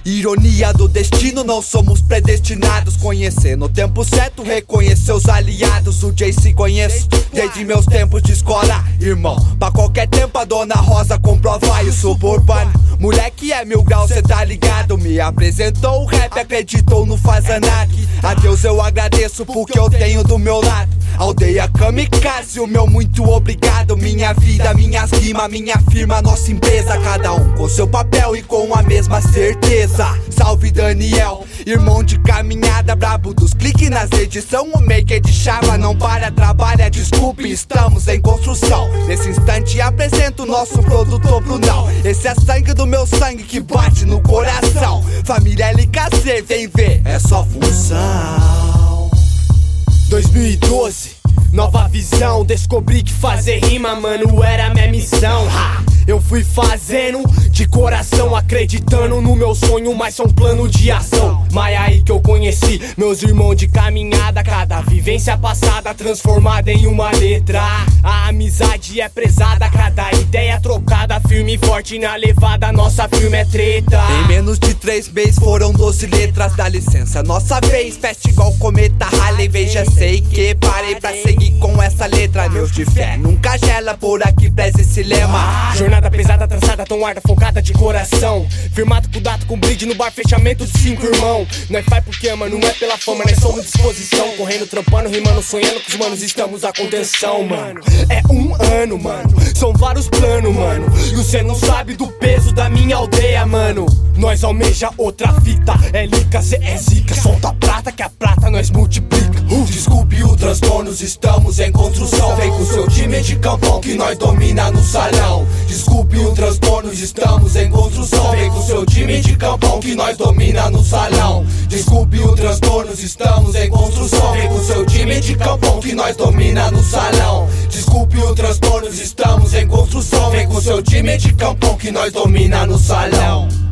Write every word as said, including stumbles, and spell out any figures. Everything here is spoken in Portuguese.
Ironia do destino, não somos predestinados. Conhecer no tempo certo, reconhecer os aliados. O J C conheço desde meus tempos de escola, irmão. Pra qualquer tempo a Dona Rosa comprova. E o suburbano, moleque é mil graus, cê tá ligado. Me apresentou o rap, acreditou no Fazanac. A Deus eu agradeço porque eu tenho do meu lado Aldeia Kamikaze, o meu muito obrigado. Minha vida, minhas rimas, minha firma, nossa empresa. Cada um com seu papel e com a mesma certeza. Salve Daniel, irmão de caminhada, brabo dos cliques nas edição. O maker de chava não para, trabalha, desculpe, estamos em construção. Nesse instante apresento o nosso produtor Brunão. Esse é sangue do meu sangue que bate no coração. Família L K C, vem ver, é só função. dois mil e doze, nova visão. Descobri que fazer rima, mano, era minha missão. Ha! Eu fui fazendo de coração, acreditando no meu sonho, mas é um plano de ação. Mas aí que eu conheci meus irmãos de caminhada. Cada vivência passada transformada em uma letra. A amizade é prezada, cada ideia trocada. Firme e forte na levada, nossa firma é treta. Em menos de três meses foram doze letras. Dá licença, nossa vez, festa igual cometa Halley. Veja, sei que parei pra seguir com essa letra. Meus de fé nunca gela, por aqui preza esse lema. Jornada pesada, trançada, tão arda, focada de coração. Firmado com data, com brinde no bar, fechamento de cinco irmão. Nós faz porque ama, não é pela fama, nós somos disposição. Correndo, trampando, rimando, sonhando com os manos, estamos à contenção, mano. É um ano, mano, são vários planos, mano. E você não sabe do peso da minha aldeia, mano. Nós almeja outra fita, é lica, cê é zica. Solta a prata, que a prata nós multiplica. uh, Desculpe o transtorno, estamos em construção. Vem com seu time de campão que nós domina no salão. Desculpe o transtorno, estamos em construção. Vem com seu time de campão que nós domina no salão. Desculpe o transtorno, estamos em construção. Vem com seu time de campão que nós domina no salão. Desculpe o transtorno, estamos em construção. Vem com seu time de campão que nós domina no salão.